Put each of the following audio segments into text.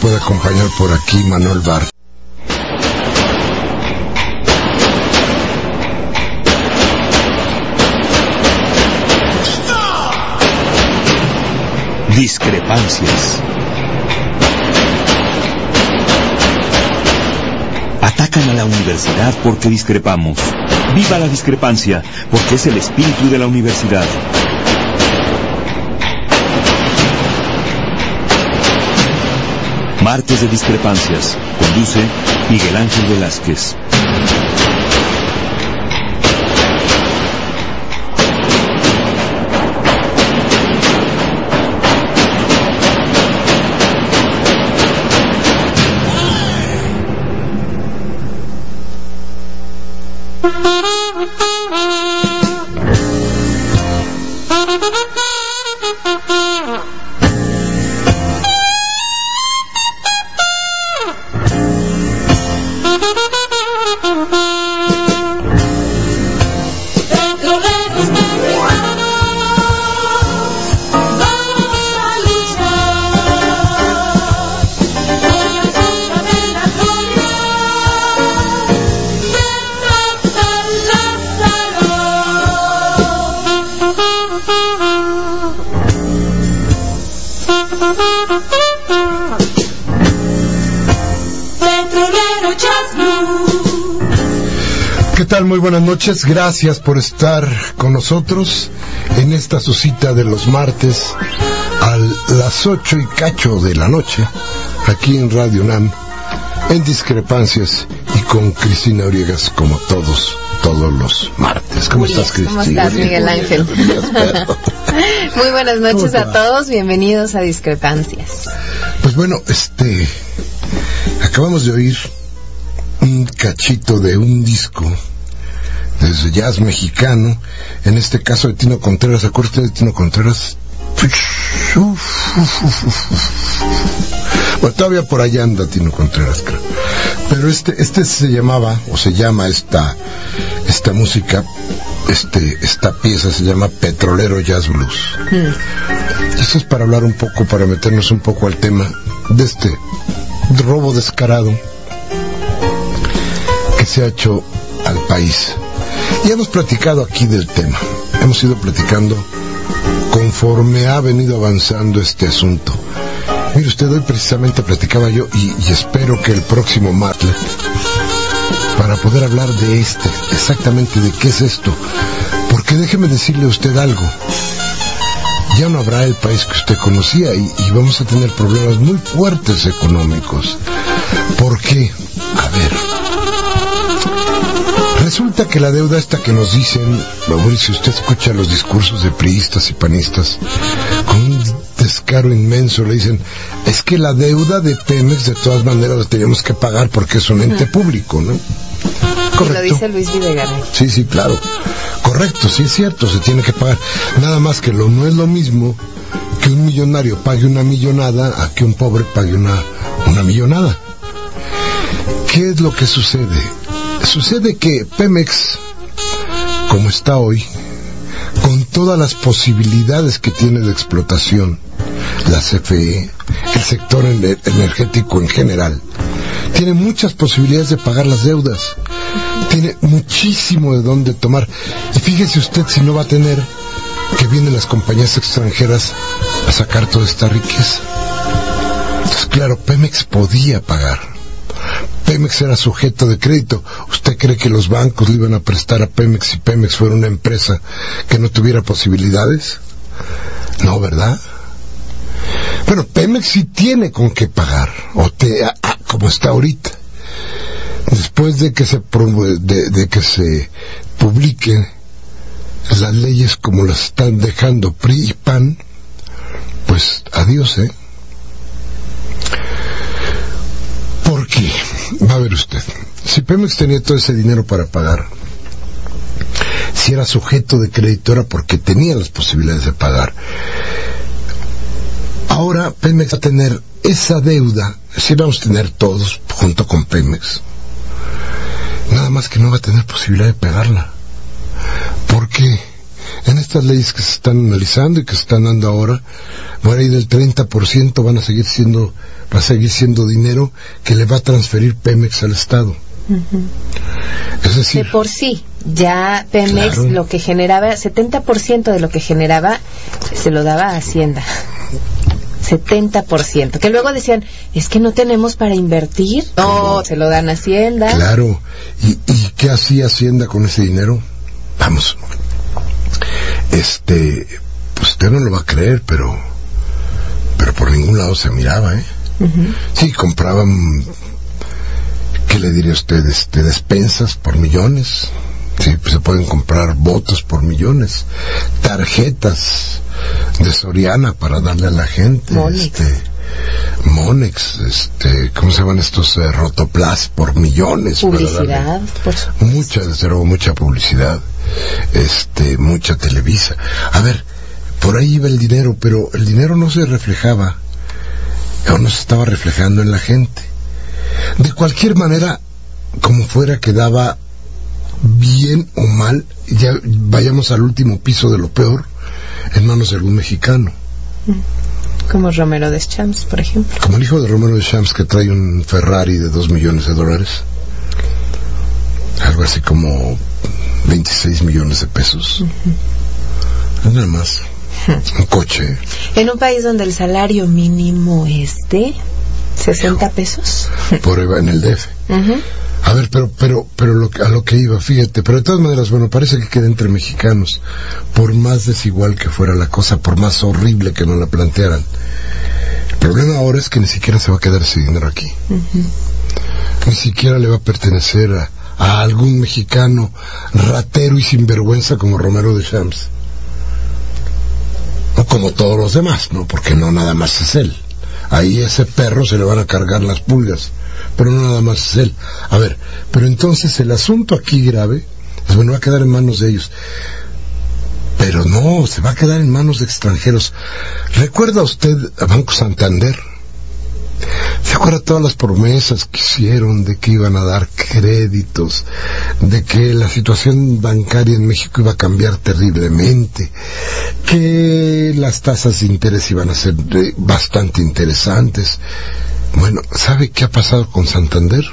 puede acompañar por aquí Manuel Bar. Discrepancias. Atacan a la universidad porque discrepamos. ¡Viva la discrepancia! Porque es el espíritu de la universidad. Martes de Discrepancias. Conduce Miguel Ángel Velázquez. Muy buenas noches, gracias por estar con nosotros en esta su cita de los martes a las 8 y cacho de la noche, aquí en Radio UNAM, en Discrepancias y con Cristina Oriegas, como todos los martes. ¿Cómo estás, Cristina? ¿Cómo estás, Miguel Ángel? Muy buenas noches a todos, bienvenidos a Discrepancias. Pues bueno, acabamos de oír un cachito de un disco desde jazz mexicano, en este caso de Tino Contreras. ¿Se acuerda usted de Tino Contreras? Bueno, todavía por allá anda Tino Contreras, creo. Pero este se llamaba, o se llama esta música, esta pieza se llama Petrolero Jazz Blues. Eso es para hablar un poco, para meternos un poco al tema de este robo descarado que se ha hecho al país. Y hemos platicado aquí del tema, hemos ido platicando conforme ha venido avanzando este asunto. Mire usted, hoy precisamente platicaba yo y espero que el próximo martes, para poder hablar de exactamente de qué es esto, porque déjeme decirle a usted algo, ya no habrá el país que usted conocía y vamos a tener problemas muy fuertes económicos. ¿Por qué? A ver, resulta que la deuda esta que nos dicen, si usted escucha los discursos de priistas y panistas, con un descaro inmenso le dicen, es que la deuda de Pemex de todas maneras la tenemos que pagar porque es un ente público, ¿no? Correcto. Lo dice Luis Videgaray. Sí, claro. Correcto, sí es cierto, se tiene que pagar. Nada más que no es lo mismo que un millonario pague una millonada a que un pobre pague una millonada. ¿Qué es lo que sucede? Sucede que Pemex, como está hoy, con todas las posibilidades que tiene de explotación, la CFE, el sector energético en general, tiene muchas posibilidades de pagar las deudas, tiene muchísimo de dónde tomar. Y fíjese usted si no va a tener que vienen las compañías extranjeras a sacar toda esta riqueza. Entonces, claro, Pemex podía pagar. Pemex era sujeto de crédito. ¿Usted cree que los bancos le iban a prestar a Pemex si Pemex fuera una empresa que no tuviera posibilidades? No, ¿verdad? Bueno, Pemex sí tiene con qué pagar, como está ahorita. Después de que se publiquen las leyes como las están dejando PRI y PAN, pues adiós, Porque, va a ver usted, si Pemex tenía todo ese dinero para pagar, si era sujeto de crédito era porque tenía las posibilidades de pagar. Ahora Pemex va a tener esa deuda, sí vamos a tener todos junto con Pemex, nada más que no va a tener posibilidad de pagarla, porque en estas leyes que se están analizando y que se están dando ahora, por ahí del 30% van a seguir siendo va a seguir siendo dinero que le va a transferir Pemex al Estado. Es decir, de por sí, ya Pemex, claro, lo que generaba, 70% de lo que generaba se lo daba a Hacienda. 70%, que luego decían, es que no tenemos para invertir. No, se lo dan a Hacienda. Claro, ¿y qué hacía Hacienda con ese dinero? Vamos, pues usted no lo va a creer, pero por ningún lado se miraba, Sí, compraban, ¿qué le diría usted? Despensas por millones. Sí, pues se pueden comprar votos por millones, tarjetas de Soriana para darle a la gente, Monex, ¿cómo se llaman estos? Rotoplas por millones. Publicidad, por supuesto. Mucha publicidad, mucha Televisa. A ver, por ahí iba el dinero, pero el dinero no se reflejaba, o no se estaba reflejando en la gente. De cualquier manera, como fuera, quedaba bien o mal, ya vayamos al último piso de lo peor, en manos de algún mexicano. Como Romero Deschamps, por ejemplo. Como el hijo de Romero Deschamps, que trae un Ferrari de $2 millones. Algo así como 26 millones de pesos. Nada más. Un coche. En un país donde el salario mínimo es de 60 pesos. Por ahí va, en el DF. A ver, pero a lo que iba, fíjate, pero de todas maneras, bueno, parece que queda entre mexicanos, por más desigual que fuera la cosa, por más horrible que nos la plantearan. El problema ahora es que ni siquiera se va a quedar ese dinero aquí. Ni siquiera le va a pertenecer a algún mexicano ratero y sinvergüenza como Romero Deschamps. O como todos los demás, ¿no? Porque no nada más es él. Ahí a ese perro se le van a cargar las pulgas, pero no nada más es él. A ver, pero entonces el asunto aquí grave es, bueno, va a quedar en manos de ellos, pero no, se va a quedar en manos de extranjeros. ¿Recuerda usted a Banco Santander? ¿Se acuerda todas las promesas que hicieron de que iban a dar créditos, de que la situación bancaria en México iba a cambiar terriblemente, que las tasas de interés iban a ser bastante interesantes? Bueno, ¿sabe qué ha pasado con Santander?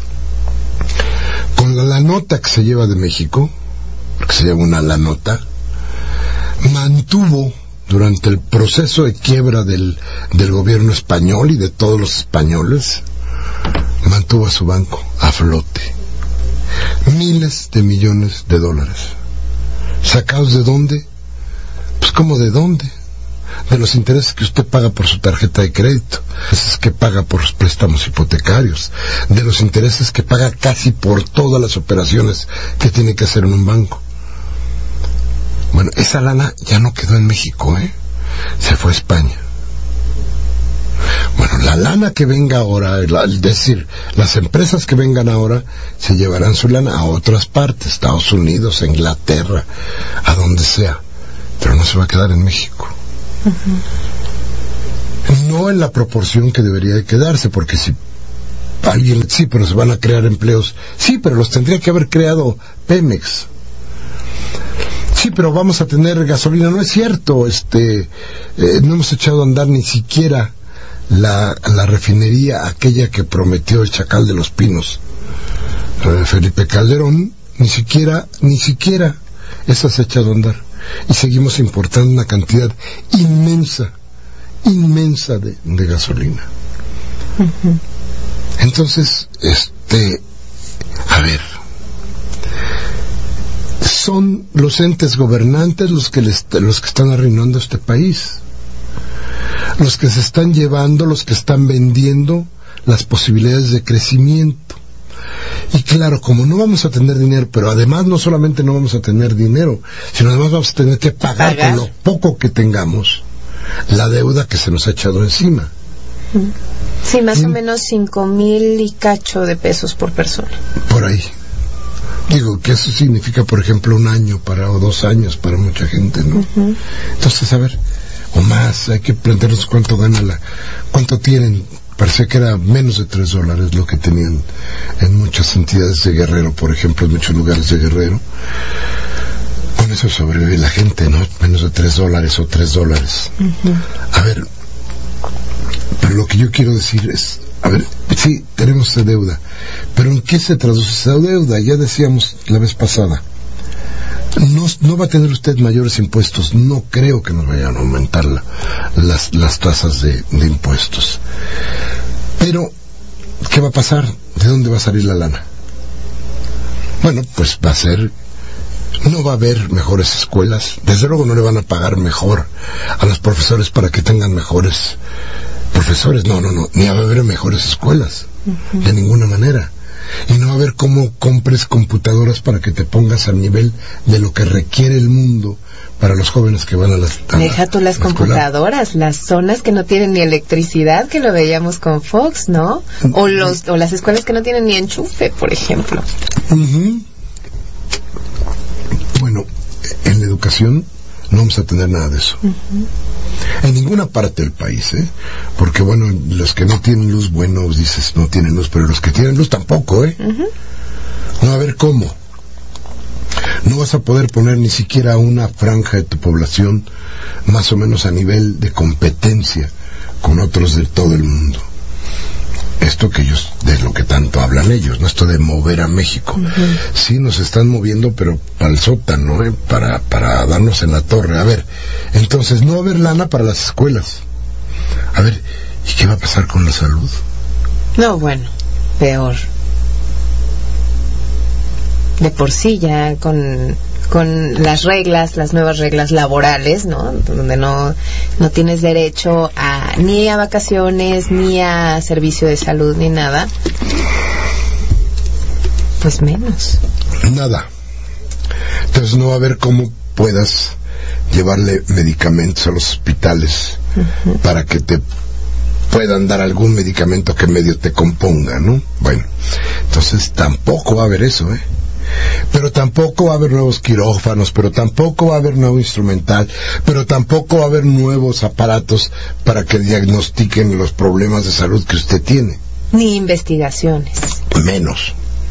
Con la nota que se lleva de México, porque se llama una la nota, mantuvo durante el proceso de quiebra del gobierno español y de todos los españoles, mantuvo a su banco a flote. Miles de millones de dólares. ¿Sacados de dónde? Pues, ¿cómo de dónde? De los intereses que usted paga por su tarjeta de crédito, intereses que paga por los préstamos hipotecarios, de los intereses que paga casi por todas las operaciones que tiene que hacer en un banco. Bueno, esa lana ya no quedó en México, se fue a España. Bueno, la lana que venga ahora, es decir, las empresas que vengan ahora se llevarán su lana a otras partes, Estados Unidos, a Inglaterra, a donde sea, pero no se va a quedar en México. No en la proporción que debería de quedarse, porque si alguien, sí, pero se van a crear empleos, sí, pero los tendría que haber creado Pemex. Sí, pero vamos a tener gasolina. No es cierto, no hemos echado a andar ni siquiera la refinería aquella que prometió el Chacal de los Pinos, Felipe Calderón. Ni siquiera esa se ha echado a andar, y seguimos importando una cantidad inmensa de gasolina. Entonces, a ver, son los entes gobernantes los que están arruinando este país, los que se están llevando, los que están vendiendo las posibilidades de crecimiento. Y claro, como no vamos a tener dinero, pero además no solamente no vamos a tener dinero, sino además vamos a tener que pagar con lo poco que tengamos la deuda que se nos ha echado encima. Sí, más o menos 5,000 y cacho de pesos por persona. Por ahí. Digo, que eso significa, por ejemplo, 1 año o 2 años para mucha gente, ¿no? Entonces, a ver, o más, hay que plantearnos cuánto cuánto tienen. Parece que era menos de $3 lo que tenían en muchas entidades de Guerrero, por ejemplo, en muchos lugares de Guerrero. Con eso sobrevive la gente, ¿no? Menos de $3 o $3. A ver, Pero lo que yo quiero decir es, a ver, sí, tenemos esa deuda, pero ¿en qué se traduce esa deuda? Ya decíamos la vez pasada, no va a tener usted mayores impuestos, no creo que nos vayan a aumentar las tasas de impuestos. Pero, ¿qué va a pasar? ¿De dónde va a salir la lana? Bueno, pues no va a haber mejores escuelas, desde luego no le van a pagar mejor a los profesores para que tengan mejores profesores, no, ni va a haber mejores escuelas, de ninguna manera. Y no va a haber cómo compres computadoras para que te pongas al nivel de lo que requiere el mundo para los jóvenes que van a las Deja tú las computadoras, las zonas que no tienen ni electricidad, que lo veíamos con Fox, ¿no? O las escuelas que no tienen ni enchufe, por ejemplo. Bueno, en la educación no vamos a tener nada de eso. En ninguna parte del país, porque bueno, los que no tienen luz, bueno, dices no tienen luz, pero los que tienen luz tampoco, no va a haber cómo. No vas a poder poner ni siquiera una franja de tu población más o menos a nivel de competencia con otros de todo el mundo. Esto que ellos, de lo que tanto hablan ellos, ¿no? Esto de mover a México. Sí, nos están moviendo, pero para el sótano, para darnos en la torre. A ver, entonces no va a haber lana para las escuelas. A ver, ¿y qué va a pasar con la salud? No, bueno, peor. De por sí ya con las nuevas reglas laborales, ¿no? Donde no tienes derecho ni a vacaciones, ni a servicio de salud, ni nada. Pues menos. Nada. Entonces no va a haber cómo puedas llevarle medicamentos a los hospitales para que te puedan dar algún medicamento que medio te componga, ¿no? Bueno, entonces tampoco va a haber eso, pero tampoco va a haber nuevos quirófanos, pero tampoco va a haber nuevo instrumental, pero tampoco va a haber nuevos aparatos para que diagnostiquen los problemas de salud que usted tiene. Ni investigaciones. Menos.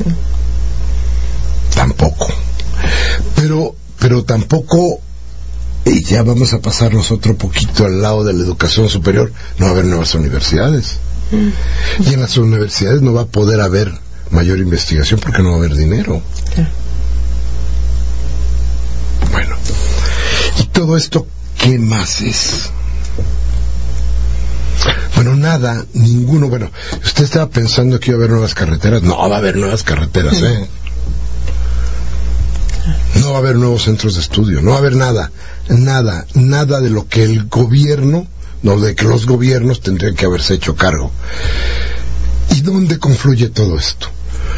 Tampoco. Pero tampoco, y ya vamos a pasarnos otro poquito al lado de la educación superior, no va a haber nuevas universidades. Y en las universidades no va a poder haber mayor investigación porque no va a haber dinero. Bueno, y todo esto, ¿qué más es? Bueno, nada, ninguno. Bueno, usted estaba pensando que iba a haber nuevas carreteras. No va a haber nuevas carreteras, No va a haber nuevos centros de estudio, no va a haber nada de lo que el gobierno, de que los gobiernos tendrían que haberse hecho cargo. ¿Y dónde confluye todo esto?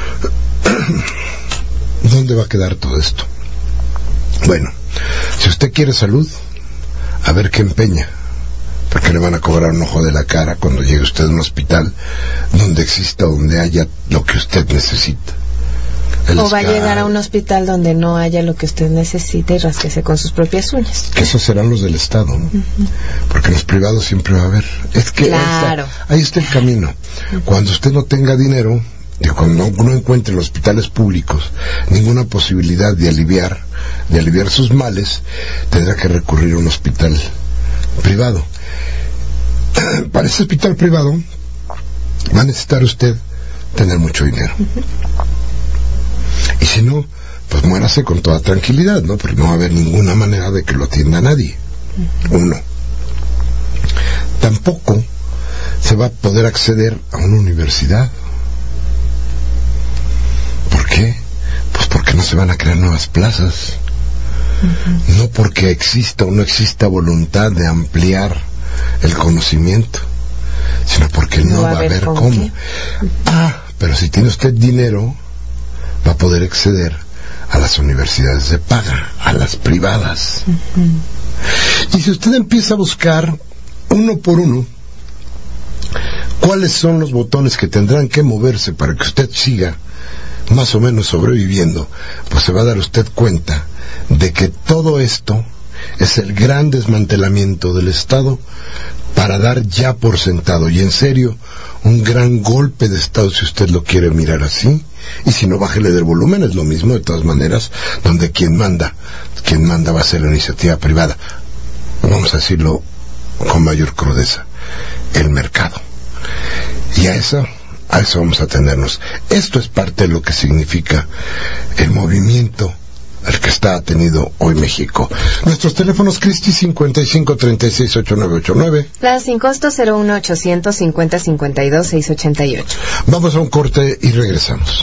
¿Dónde va a quedar todo esto? Bueno, si usted quiere salud, a ver qué empeña, porque le van a cobrar un ojo de la cara cuando llegue usted a un hospital donde exista, donde haya lo que usted necesita. O va a llegar a un hospital donde no haya lo que usted necesita y rasquese con sus propias uñas. Que esos serán los del Estado, ¿no? Porque en los privados siempre va a haber. Es que claro. Ahí está el camino. Cuando usted no tenga dinero, cuando no encuentre en los hospitales públicos ninguna posibilidad de aliviar sus males, tendrá que recurrir a un hospital privado. Para ese hospital privado va a necesitar usted tener mucho dinero. Y si no, pues muérase con toda tranquilidad, ¿no? Porque no va a haber ninguna manera de que lo atienda nadie. Uno. Tampoco se va a poder acceder a una universidad. ¿Por qué? Pues porque no se van a crear nuevas plazas. No porque exista o no exista voluntad de ampliar el conocimiento, sino porque no va a haber cómo. Pero si tiene usted dinero, va a poder acceder a las universidades de paga, a las privadas. Y si usted empieza a buscar uno por uno cuáles son los botones que tendrán que moverse para que usted siga más o menos sobreviviendo, pues se va a dar usted cuenta de que todo esto es el gran desmantelamiento del Estado para dar ya por sentado, y en serio, un gran golpe de Estado, si usted lo quiere mirar así. Y si no, bájele del volumen, es lo mismo de todas maneras, donde quien manda va a ser la iniciativa privada. Vamos a decirlo con mayor crudeza, el mercado. a eso vamos a atendernos. Esto es parte de lo que significa el movimiento el que está tenido hoy México. Nuestros teléfonos, Cristi, 55368989. La sin costo 01800 5052 688. Vamos a un corte y regresamos.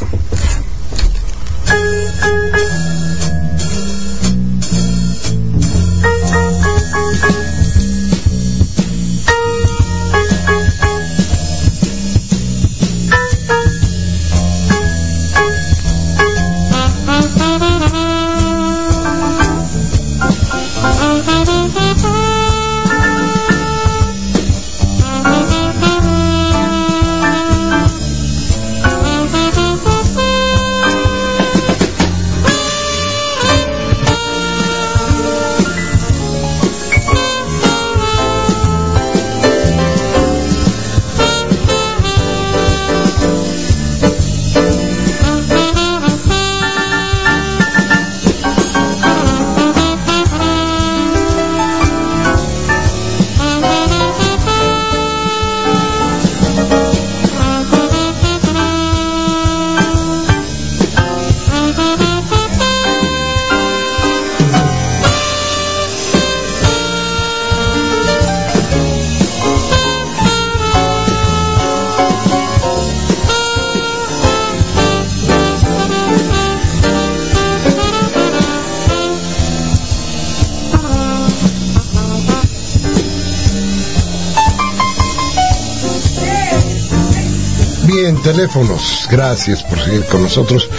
Teléfonos, gracias por seguir con nosotros.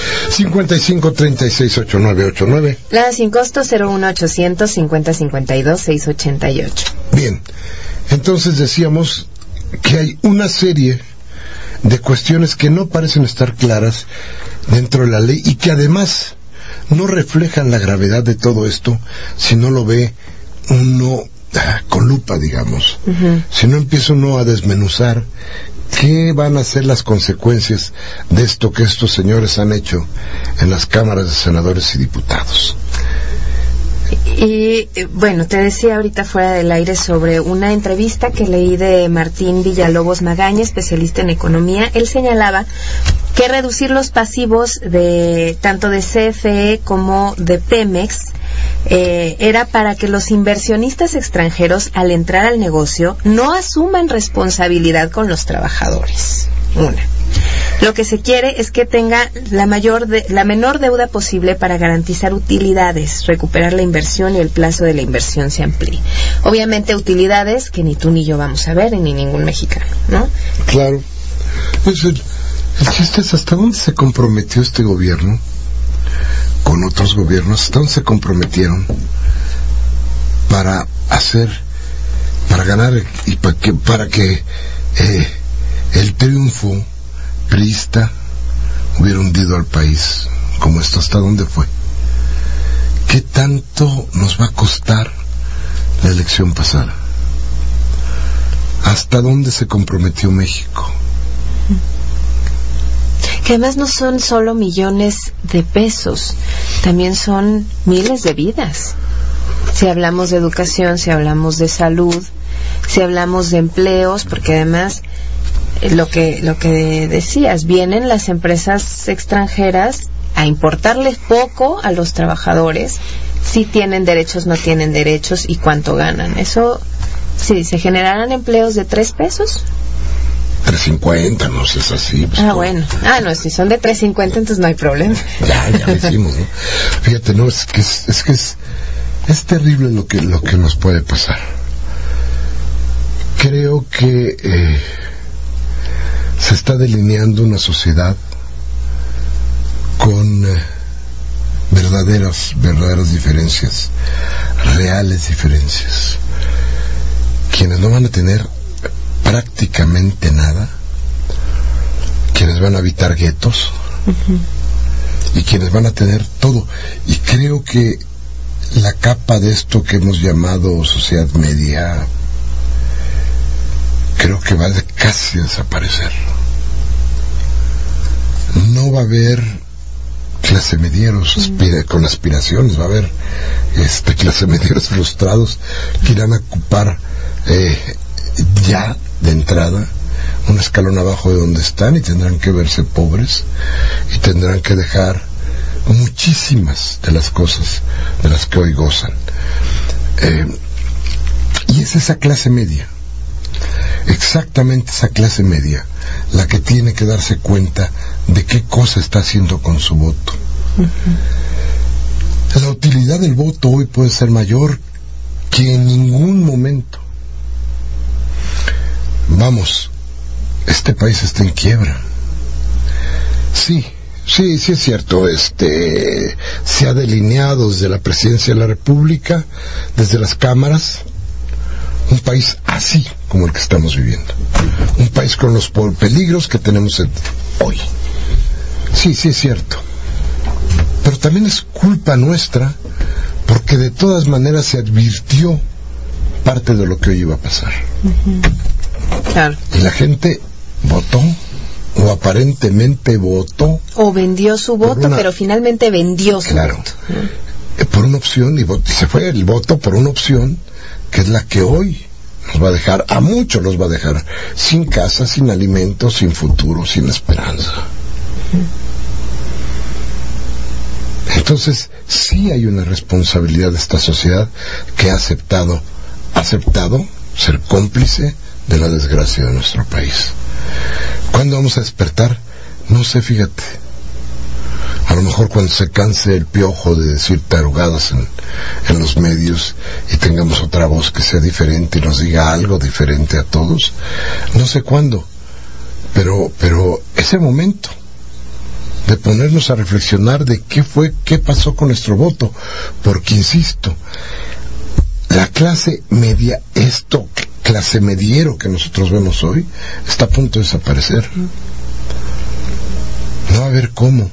55368989. La sin costo 01800 5052 688. Bien, entonces decíamos que hay una serie de cuestiones que no parecen estar claras dentro de la ley y que además no reflejan la gravedad de todo esto si no lo ve uno con lupa, digamos. Si no empieza uno a desmenuzar ¿qué van a ser las consecuencias de esto que estos señores han hecho en las cámaras de senadores y diputados? Y bueno, te decía ahorita fuera del aire sobre una entrevista que leí de Martín Villalobos Magaña, especialista en economía. Él señalaba que reducir los pasivos de tanto de CFE como de Pemex era para que los inversionistas extranjeros al entrar al negocio no asuman responsabilidad con los trabajadores. Lo que se quiere es que tenga la menor deuda posible para garantizar utilidades, recuperar la inversión y el plazo de la inversión se amplíe. Obviamente utilidades que ni tú ni yo vamos a ver, ni ningún mexicano, ¿no? Claro. El chiste es hasta dónde se comprometió este gobierno con otros gobiernos, hasta dónde se comprometieron para ganar y para que el triunfo priista hubiera hundido al país como esto. ¿Hasta dónde fue? ¿Qué tanto nos va a costar la elección pasada? ¿Hasta dónde se comprometió México? Que además no son solo millones de pesos, también son miles de vidas. Si hablamos de educación, si hablamos de salud, si hablamos de empleos, porque además lo que decías, vienen las empresas extranjeras a importarles poco a los trabajadores, si tienen derechos, no tienen derechos y cuánto ganan. Eso, sí, se generarán empleos de 3 pesos. 3.50, no sé, es así. Pues, bueno. No, si son de 3.50, entonces no hay problema. Ya lo hicimos, ¿no? Fíjate, no, es que es terrible lo que nos puede pasar. Creo que se está delineando una sociedad con verdaderas diferencias, reales diferencias. Quienes no van a tener prácticamente nada, quienes van a habitar guetos, y quienes van a tener todo. Y creo que la capa de esto que hemos llamado sociedad media, creo que va a casi desaparecer. No va a haber clase medieros con aspiraciones, va a haber clase medieros frustrados que irán a ocupar ya de entrada un escalón abajo de donde están y tendrán que verse pobres y tendrán que dejar muchísimas de las cosas de las que hoy gozan. Y es esa clase media, exactamente esa clase media, la que tiene que darse cuenta de qué cosa está haciendo con su voto. La utilidad del voto hoy puede ser mayor que en ningún momento. Vamos, este país está en quiebra. Sí es cierto. Se ha delineado desde la presidencia de la República, desde las cámaras, un país así como el que estamos viviendo, un país con los peligros que tenemos hoy. Sí es cierto, pero también es culpa nuestra, porque de todas maneras se advirtió parte de lo que hoy iba a pasar. Claro. Y la gente votó, o aparentemente votó, o vendió su voto, pero finalmente vendió su voto. Por una opción, y se fue el voto por una opción que es la que hoy nos va a dejar, a muchos los va a dejar sin casa, sin alimentos, sin futuro, sin esperanza. Entonces sí hay una responsabilidad de esta sociedad que ha aceptado ser cómplice de la desgracia de nuestro país. ¿Cuándo vamos a despertar? No sé, fíjate. A lo mejor cuando se canse el piojo de decir tarugadas en los medios y tengamos otra voz que sea diferente y nos diga algo diferente a todos. No sé cuándo, pero ese momento de ponernos a reflexionar de qué pasó con nuestro voto, porque insisto, la clase media, clase mediero que nosotros vemos hoy, está a punto de desaparecer. No va a haber cómo.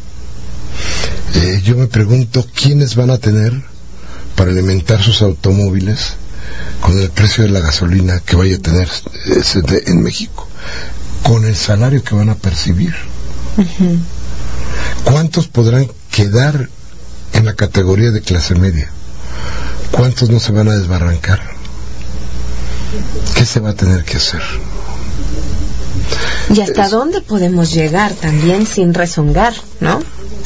Yo me pregunto quiénes van a tener para alimentar sus automóviles con el precio de la gasolina que vaya a tener en México, con el salario que van a percibir. ¿Cuántos podrán quedar en la categoría de clase media? ¿Cuántos no se van a desbarrancar? ¿Qué se va a tener que hacer? ¿Y hasta dónde podemos llegar también sin rezongar, ¿no?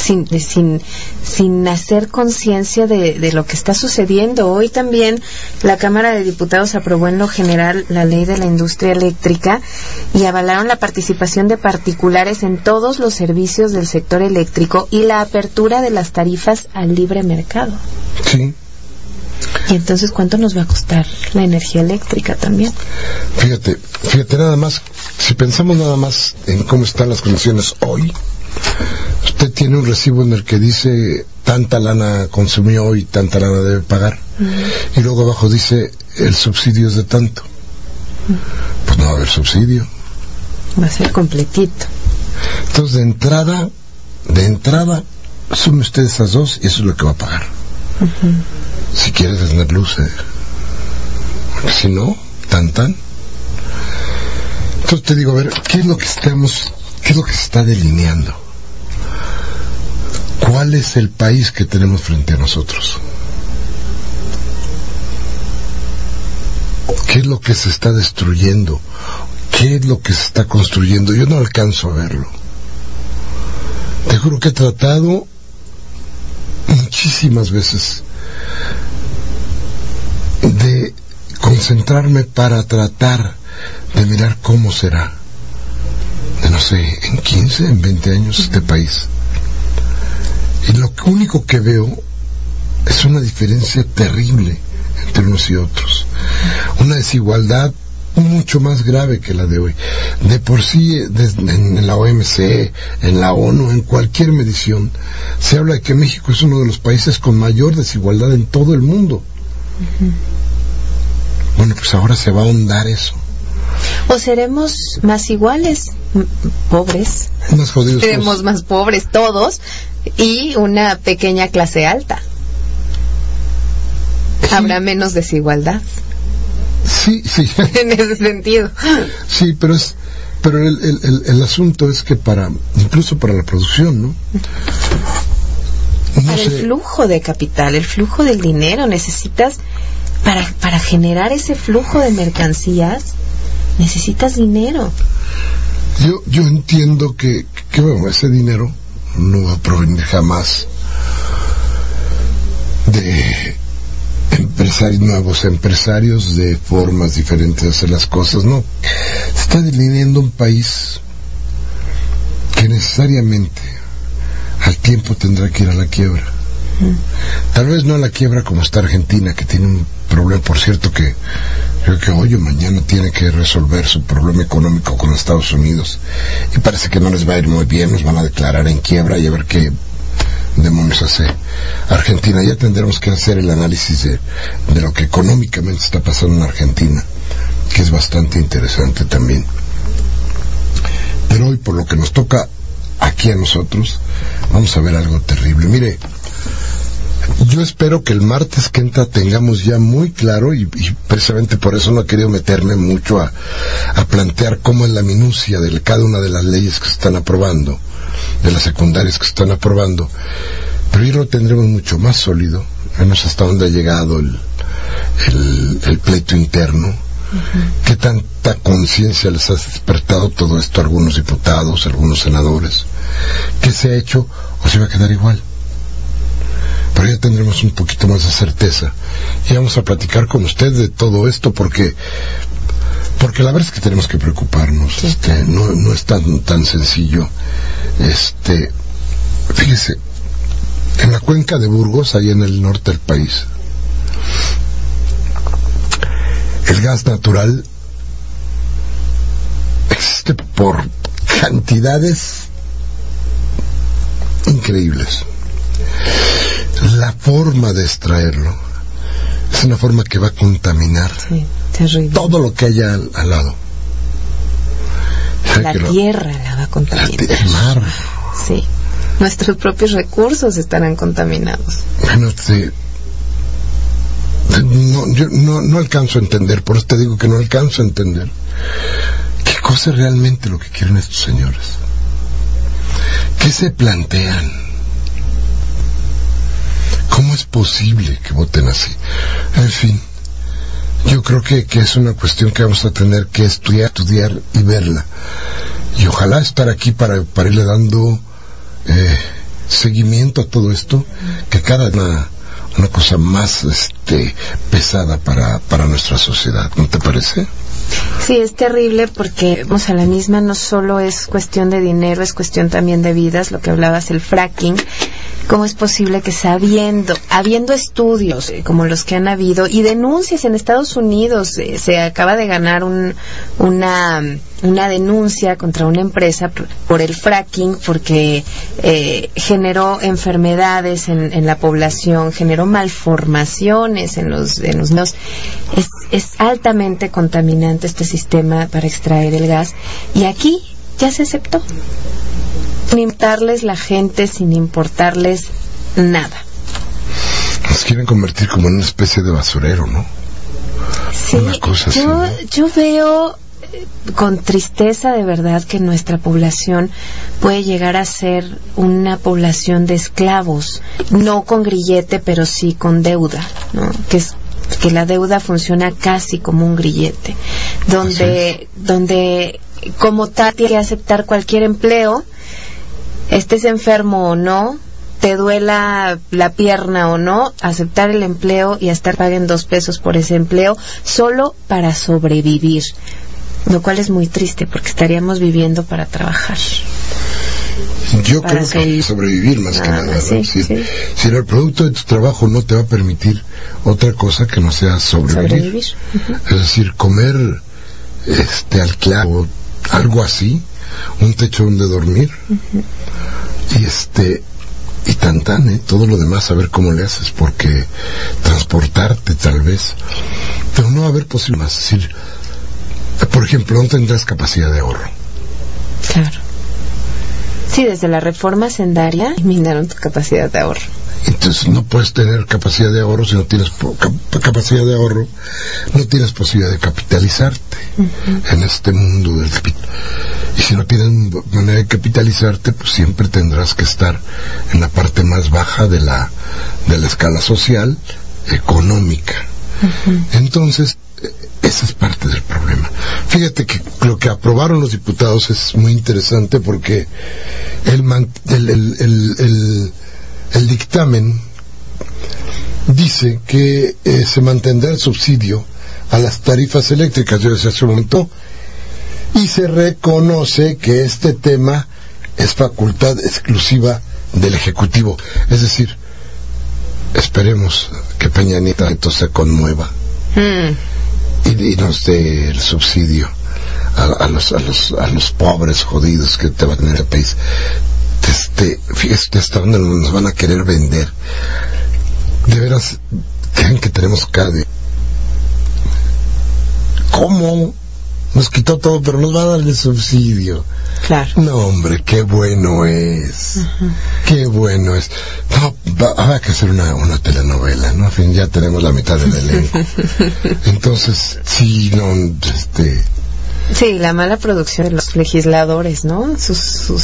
Sin hacer conciencia de lo que está sucediendo. Hoy también la Cámara de Diputados aprobó en lo general la ley de la industria eléctrica y avalaron la participación de particulares en todos los servicios del sector eléctrico y la apertura de las tarifas al libre mercado. Sí. Y entonces, ¿cuánto nos va a costar la energía eléctrica también? Fíjate nada más, si pensamos nada más en cómo están las condiciones hoy, usted tiene un recibo en el que dice tanta lana consumió y tanta lana debe pagar, y luego abajo dice el subsidio es de tanto. Pues no va a haber subsidio. Va a ser completito. Entonces de entrada sume usted esas dos y eso es lo que va a pagar. Si quiere tener luz, porque si no, tan. Entonces te digo, a ver, ¿qué es lo que se está delineando? ¿Cuál es el país que tenemos frente a nosotros? ¿Qué es lo que se está destruyendo? ¿Qué es lo que se está construyendo? Yo no alcanzo a verlo. Te juro que he tratado muchísimas veces de concentrarme para tratar de mirar cómo será de, no sé, en 15, en 20 años este país. Y lo único que veo es una diferencia terrible entre unos y otros, una desigualdad mucho más grave que la de hoy. De por sí, en la OMC, en la ONU, en cualquier medición, se habla de que México es uno de los países con mayor desigualdad en todo el mundo. Bueno, pues ahora se va a ahondar eso. ¿O seremos más iguales? Pobres. Más jodidos. Seremos más pobres todos y una pequeña clase alta. Sí. Habrá menos desigualdad. Sí. En ese sentido. Sí, pero el asunto es que incluso para la producción, ¿no? Para el flujo de capital, el flujo del dinero, necesitas para generar ese flujo de mercancías, necesitas dinero. Yo entiendo que bueno, ese dinero no va a provenir jamás de nuevos empresarios, de formas diferentes de hacer las cosas, no. Se está definiendo un país que necesariamente al tiempo tendrá que ir a la quiebra. Tal vez no a la quiebra como está Argentina, que tiene un problema, por cierto, que creo que hoy o mañana tiene que resolver su problema económico con Estados Unidos, y parece que no les va a ir muy bien, nos van a declarar en quiebra y a ver qué demonios hace Argentina. Ya tendremos que hacer el análisis de lo que económicamente está pasando en Argentina, que es bastante interesante también. Pero hoy, por lo que nos toca aquí a nosotros, vamos a ver algo terrible. Mire, yo espero que el martes que entra tengamos ya muy claro, y precisamente por eso no he querido meterme mucho a plantear cómo es la minucia de cada una de las leyes que se están aprobando, de las secundarias que se están aprobando, pero ya lo tendremos mucho más sólido. Vemos hasta dónde ha llegado el pleito interno, qué tanta conciencia les ha despertado todo esto a algunos diputados, a algunos senadores, qué se ha hecho o se va a quedar igual. Pero ya tendremos un poquito más de certeza y vamos a platicar con usted de todo esto, porque la verdad es que tenemos que preocuparnos. No es tan sencillo. Fíjese, en la cuenca de Burgos, ahí en el norte del país, el gas natural existe por cantidades increíbles. La forma de extraerlo es una forma que va a contaminar todo lo que haya al lado. La tierra la va a contaminar. El mar. Sí. Nuestros propios recursos estarán contaminados. Bueno, yo no alcanzo a entender, por eso te digo que no alcanzo a entender qué cosa es realmente lo que quieren estos señores. ¿Qué se plantean? ¿Cómo es posible que voten así? En fin, yo creo que es una cuestión que vamos a tener que estudiar y verla. Y ojalá estar aquí para irle dando seguimiento a todo esto, que cada una cosa más pesada para nuestra sociedad. ¿No te parece? Sí, es terrible porque vamos a la misma, no solo es cuestión de dinero, es cuestión también de vidas, lo que hablabas, el fracking. ¿Cómo es posible que habiendo estudios como los que han habido y denuncias en Estados Unidos, se acaba de ganar una denuncia contra una empresa por el fracking, porque generó enfermedades en la población, generó malformaciones en los es altamente contaminante este sistema para extraer el gas, y aquí ya se aceptó. Sin importarles la gente, sin importarles nada. Nos quieren convertir como en una especie de basurero, ¿no? Sí, una cosa así, ¿no? Yo veo con tristeza de verdad que nuestra población puede llegar a ser una población de esclavos, no con grillete, pero sí con deuda, ¿no? Que la deuda funciona casi como un grillete, donde como tal tiene que aceptar cualquier empleo, estés enfermo o no, te duela la pierna o no, aceptar el empleo y hasta paguen $2 por ese empleo solo para sobrevivir, lo cual es muy triste porque estaríamos viviendo para trabajar. Yo creo que sobrevivir más que nada, ¿no? Si el producto de tu trabajo no te va a permitir otra cosa que no sea sobrevivir. Es decir, comer, alquilar o algo así, un techo donde dormir, y todo lo demás a ver cómo le haces, porque transportarte tal vez, pero no va a haber posible más. Es decir, por ejemplo, no tendrás capacidad de ahorro. Claro. Sí, desde la reforma sendaria eliminaron tu capacidad de ahorro. Entonces no puedes tener capacidad de ahorro. Si no tienes capacidad de ahorro, no tienes posibilidad de capitalizarte en este mundo del capital. Y si no tienes manera de capitalizarte, pues siempre tendrás que estar en la parte más baja de la escala social, económica. Entonces, Esa es parte del problema. Fíjate que lo que aprobaron los diputados es muy interesante porque el dictamen dice que se mantendrá el subsidio a las tarifas eléctricas, yo decía hace un momento, y se reconoce que este tema es facultad exclusiva del Ejecutivo. Es decir, esperemos que Peña Nieto se conmueva y nos dé el subsidio a los pobres jodidos que te van a tener el país. Fíjate hasta dónde nos van a querer vender. De veras, creen que tenemos cadena. ¿Cómo? Nos quitó todo, pero nos va a dar el subsidio. Claro. No, hombre, qué bueno es. Qué bueno es. No, habrá que hacer una telenovela, ¿no? En fin, ya tenemos la mitad del elenco. Entonces, sí, no, Sí, la mala producción de los legisladores, ¿no? Su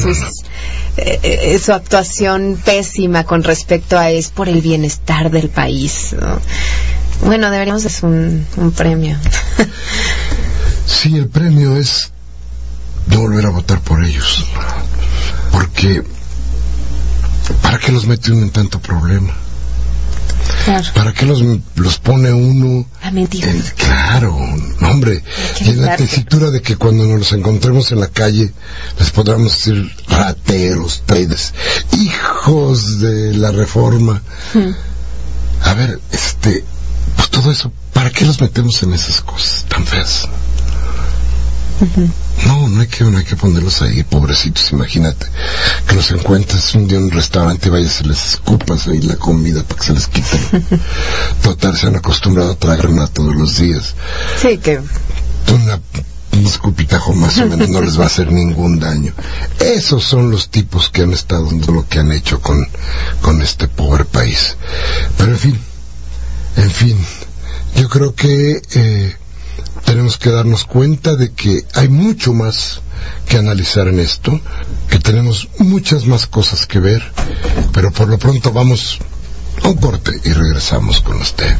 actuación pésima con respecto a es por el bienestar del país, ¿no? Bueno, deberíamos hacer un premio. Sí, el premio es no volver a votar por ellos, porque ¿para qué los mete uno en tanto problema? Claro. ¿Para qué los pone uno? A mentir. Claro, hombre. Y en la tesitura de que cuando nos los encontremos en la calle les podamos decir rateros, traidores, hijos de la reforma. A ver, pues todo eso, ¿para qué los metemos en esas cosas tan feas? No hay que ponerlos ahí, pobrecitos. Imagínate que los encuentres un día en un restaurante y vayas y les escupas ahí la comida para que se les quite. Total, se han acostumbrado a tragar una todos los días. Sí, que un escupitajo más o menos no les va a hacer ningún daño. Esos son los tipos que han estado dando lo que han hecho con este pobre país. Pero en fin, yo creo que tenemos que darnos cuenta de que hay mucho más que analizar en esto, que tenemos muchas más cosas que ver, pero por lo pronto vamos a un corte y regresamos con usted.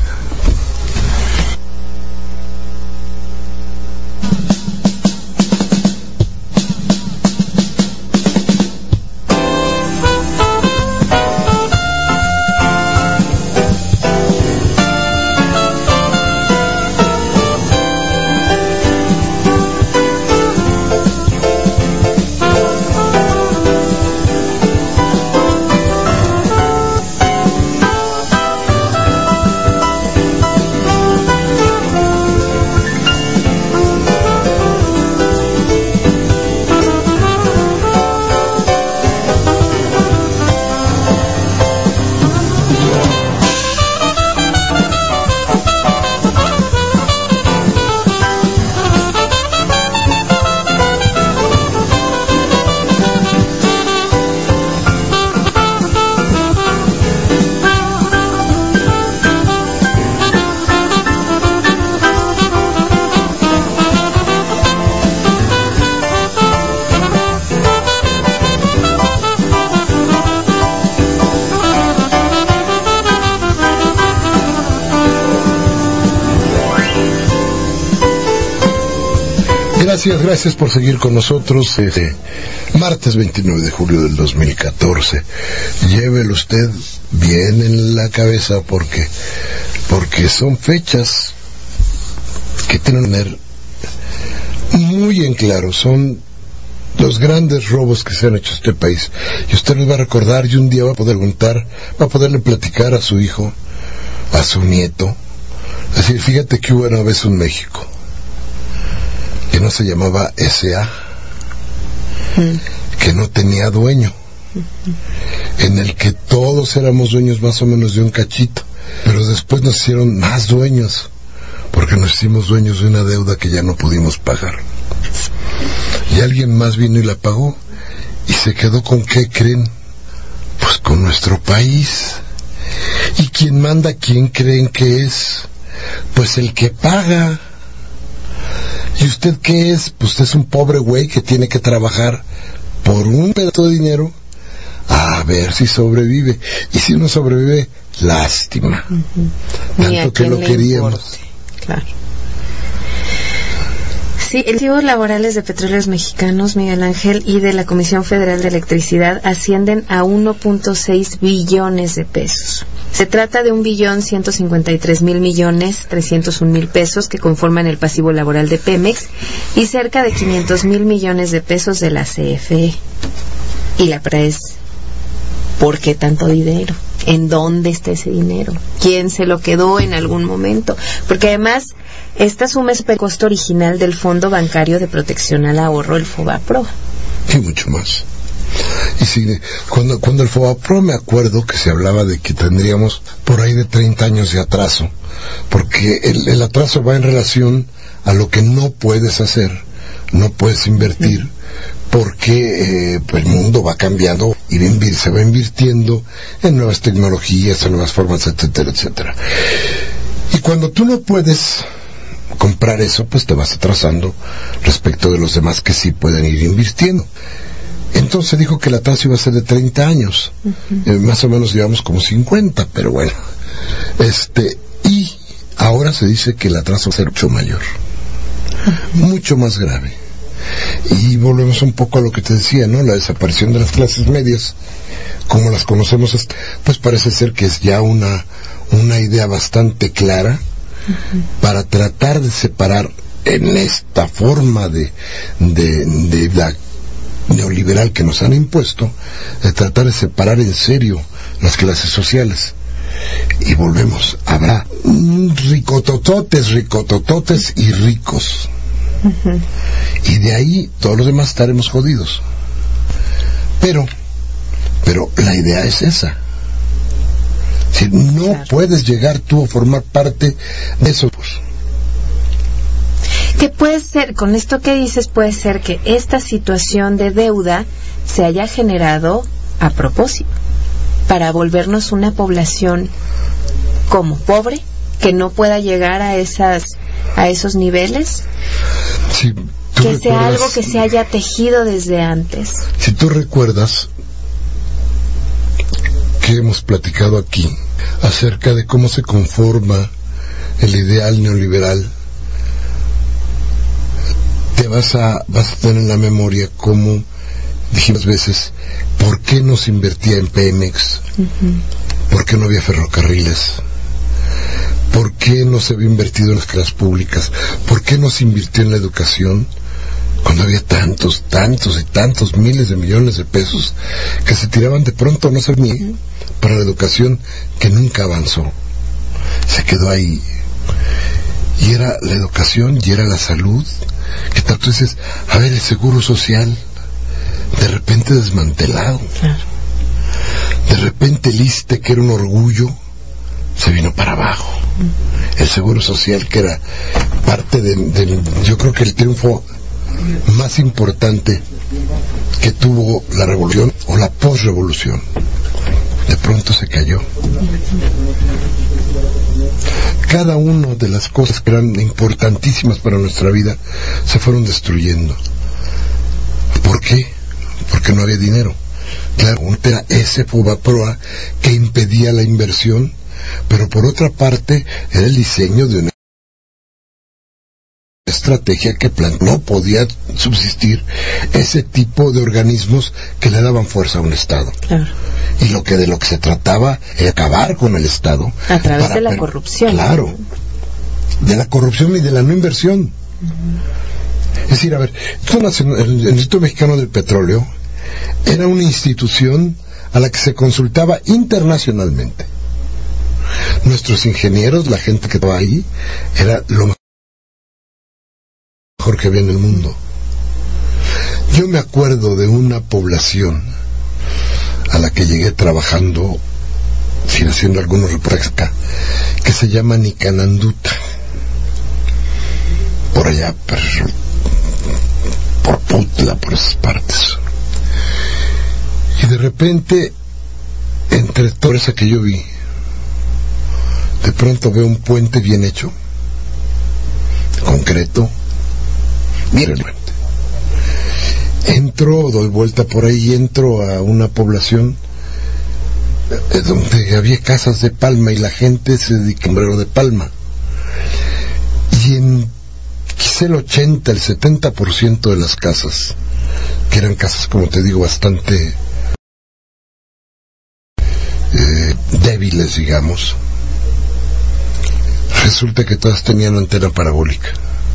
Gracias por seguir con nosotros. Martes 29 de julio del 2014. Llévelo usted bien en la cabeza porque son fechas que tienen que tener muy en claro. Son los grandes robos que se han hecho a este país. Y usted los va a recordar y un día va a poder contar, va a poderle platicar a su hijo, a su nieto. Es decir, fíjate que hubo una vez un México que no se llamaba S.A., que no tenía dueño, en el que todos éramos dueños más o menos de un cachito, pero después nos hicieron más dueños, porque nos hicimos dueños de una deuda que ya no pudimos pagar. Y alguien más vino y la pagó, y se quedó con ¿qué creen? Pues con nuestro país. ¿Y quién manda? ¿Quién creen que es? Pues el que paga. ¿Y usted qué es? Pues usted es un pobre güey que tiene que trabajar por un pedazo de dinero a ver si sobrevive. Y si no sobrevive, lástima. Tanto que lo queríamos. Claro. Sí, el recibos laborales de Petróleos Mexicanos, Miguel Ángel, y de la Comisión Federal de Electricidad ascienden a 1.6 billones de pesos. Se trata de 1.153.000.301.000 pesos que conforman el pasivo laboral de Pemex y cerca de 500.000 millones de pesos de la CFE. Y la pregunta es, ¿por qué tanto dinero? ¿En dónde está ese dinero? ¿Quién se lo quedó en algún momento? Porque además, esta suma es el costo original del Fondo Bancario de Protección al Ahorro, el FOBAPROA. Y mucho más. Y sí, cuando el FOBAPROA, me acuerdo que se hablaba de que tendríamos por ahí de 30 años de atraso, porque el atraso va en relación a lo que no puedes hacer, no puedes invertir, porque el mundo va cambiando y se va invirtiendo en nuevas tecnologías, en nuevas formas, etcétera, etcétera. Y cuando tú no puedes comprar eso, pues te vas atrasando respecto de los demás que sí pueden ir invirtiendo. Entonces dijo que el atraso iba a ser de 30 años. Más o menos llevamos como 50, pero bueno. Y ahora se dice que el atraso va a ser mucho mayor, mucho más grave. Y volvemos un poco a lo que te decía, ¿no? La desaparición de las clases medias, como las conocemos, pues parece ser que es ya una idea bastante clara para tratar de separar en esta forma de la neoliberal que nos han impuesto, de tratar de separar en serio las clases sociales. Y volvemos, habrá ricotototes y ricos. Y de ahí todos los demás estaremos jodidos. Pero la idea es esa. Si no puedes llegar tú a formar parte de eso, pues. ¿Qué puede ser? Con esto que dices, puede ser que esta situación de deuda se haya generado a propósito, para volvernos una población como pobre, que no pueda llegar a esos niveles. Si que sea algo que se haya tejido desde antes. Si tú recuerdas que hemos platicado aquí acerca de cómo se conforma el ideal neoliberal, te vas a tener en la memoria como dijimos veces, ¿por qué no se invertía en Pemex? ¿Por qué no había ferrocarriles? ¿Por qué no se había invertido en las escuelas públicas? ¿Por qué no se invirtió en la educación? Cuando había tantos y tantos miles de millones de pesos que se tiraban de pronto, no sé ni para la educación, que nunca avanzó. Se quedó ahí. Y era la educación y era la salud. Que tal tú dices, a ver, el seguro social, de repente desmantelado. Claro. De repente el ISSSTE, que era un orgullo, se vino para abajo. El seguro social, que era parte yo creo que el triunfo más importante que tuvo la revolución o la posrevolución, de pronto se cayó. Cada una de las cosas que eran importantísimas para nuestra vida se fueron destruyendo. ¿Por qué? Porque no había dinero. Claro, era ese FOBAPROA que impedía la inversión, pero por otra parte era el diseño de una estrategia que no podía subsistir ese tipo de organismos que le daban fuerza a un Estado. Claro. Y de lo que se trataba era acabar con el Estado a través de la corrupción. Claro, de la corrupción y de la no inversión. Es decir, a ver, el Instituto Mexicano del Petróleo era una institución a la que se consultaba internacionalmente. Nuestros ingenieros, la gente que estaba ahí, era lo mejor que había en el mundo. Yo me acuerdo de una población a la que llegué trabajando, haciendo algunos reportajes acá, que se llama Nicananduta, por allá, por Putla, por esas partes. Y de repente, entre toda esa que yo vi, de pronto veo un puente bien hecho, concreto, miren, doy vuelta por ahí y entro a una población donde había casas de palma y la gente se dedica a sombrero de palma. Y en quizás el 80, el 70% de las casas, que eran casas, como te digo, bastante débiles, digamos, resulta que todas tenían antena parabólica.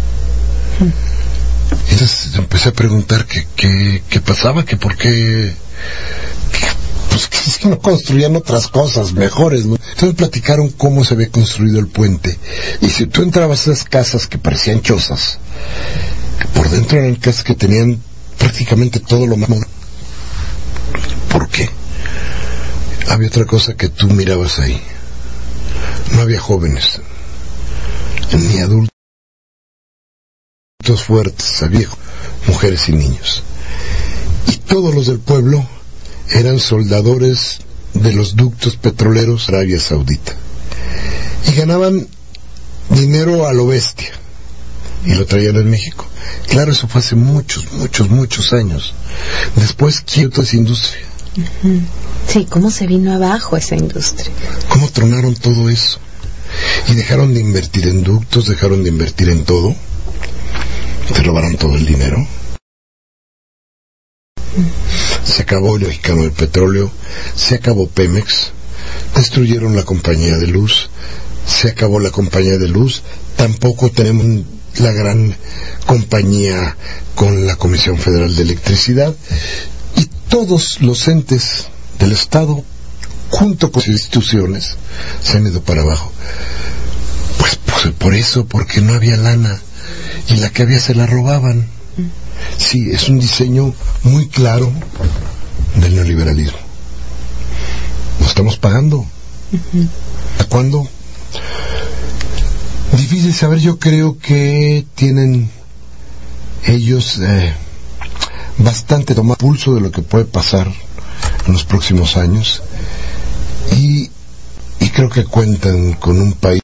Entonces empecé a preguntar qué pasaba, que por qué, pues que no construían otras cosas mejores, ¿no? Entonces platicaron cómo se había construido el puente, y si tú entrabas a esas casas que parecían chozas, por dentro eran casas que tenían prácticamente todo lo más moderno. ¿Por qué? Había otra cosa que tú mirabas ahí. No había jóvenes ni adultos fuertes, había mujeres y niños, y todos los del pueblo eran soldadores de los ductos petroleros de Arabia Saudita, y ganaban dinero a lo bestia, y lo traían en México. Claro, eso fue hace muchos años. Después Kioto es industria. Sí, ¿cómo se vino abajo esa industria? ¿Cómo tronaron todo eso? Y dejaron de invertir en ductos, dejaron de invertir en todo. Se robaron todo el dinero. Se acabó el mexicano del petróleo, se acabó Pemex, destruyeron la compañía de luz, se acabó la compañía de luz, tampoco tenemos la gran compañía con la Comisión Federal de Electricidad, y todos los entes del Estado, junto con sus instituciones, se han ido para abajo. Pues por eso, porque no había lana, y la que había se la robaban. Sí, es un diseño muy claro del neoliberalismo. Lo estamos pagando. ¿A cuándo? Difícil saber. Yo creo que tienen ellos bastante tomar pulso de lo que puede pasar en los próximos años, y creo que cuentan con un país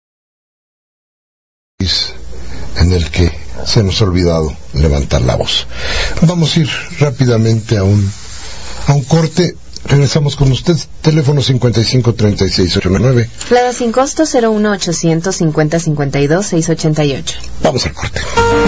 en el que se nos ha olvidado levantar la voz. Vamos a ir rápidamente a un corte. Regresamos con usted. Teléfono 553689. Plada sin costo 01800 5052 688. Vamos al corte.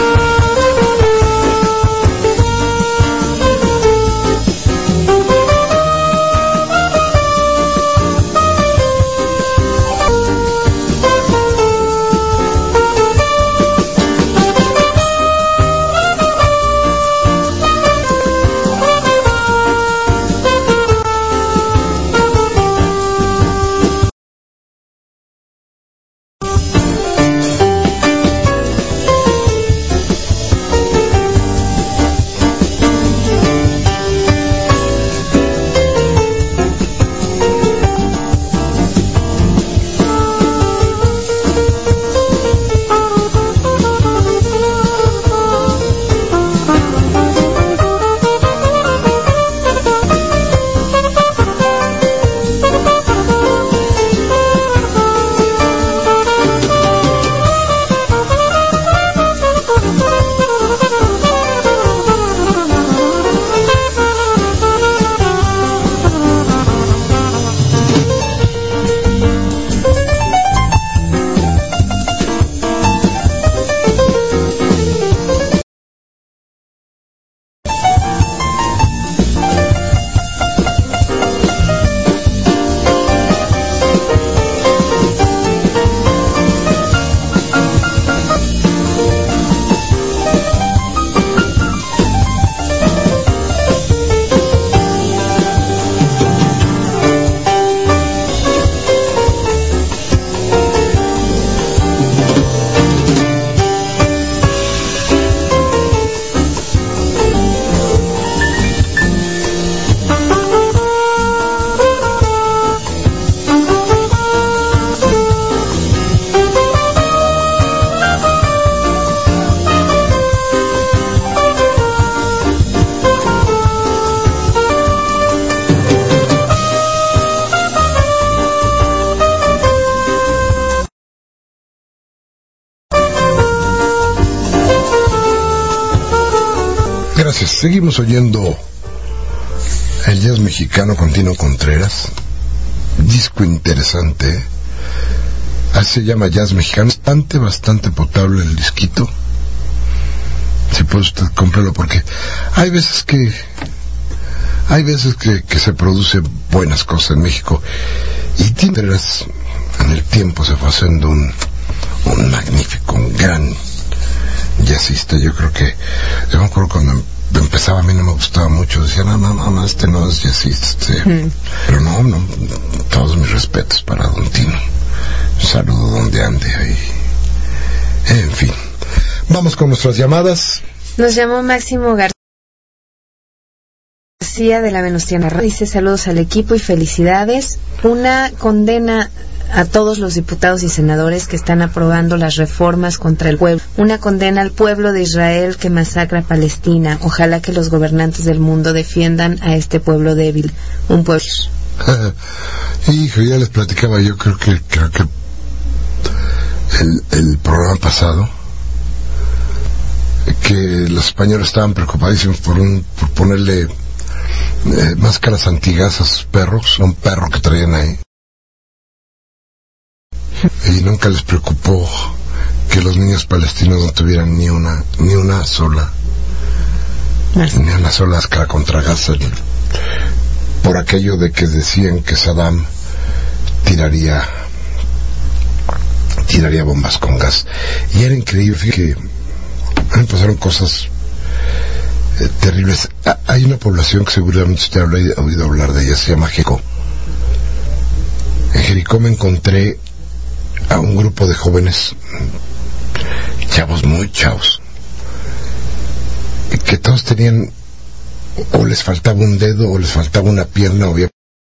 Gracias. Seguimos oyendo el jazz mexicano con Tino Contreras. Disco interesante. Así se llama Jazz Mexicano. Bastante potable el disquito. Si puede usted, cómprelo, porque hay veces que se producen buenas cosas en México, y Tinderas en el tiempo se fue haciendo un magnífico, un gran jazzista. Yo creo que, yo me acuerdo cuando empezaba, a mí no me gustaba mucho, decía, no, este no es jazzista, pero no, todos mis respetos para Don Tino. Un saludo donde ande ahí. En fin, vamos con nuestras llamadas. Nos llamó Máximo García de la Venustiana. Dice: saludos al equipo y felicidades. Una condena a todos los diputados y senadores que están aprobando las reformas contra el pueblo. Una condena al pueblo de Israel que masacra a Palestina. Ojalá que los gobernantes del mundo defiendan a este pueblo débil. Un pueblo. Hijo, ya les platicaba, yo creo que el programa pasado, que los españoles estaban preocupadísimos por ponerle máscaras antigas a sus perros, a un perro que traían ahí, y nunca les preocupó que los niños palestinos no tuvieran ni una sola máscara contra Gaza, por aquello de que decían que Saddam tiraría bombas con gas. Y era increíble, fíjate que pasaron cosas terribles. Hay una población que seguramente usted ha oído hablar de ella, se llama Jericó. En Jericó me encontré a un grupo de jóvenes, muy chavos, que todos tenían, o les faltaba un dedo, o les faltaba una pierna, o habían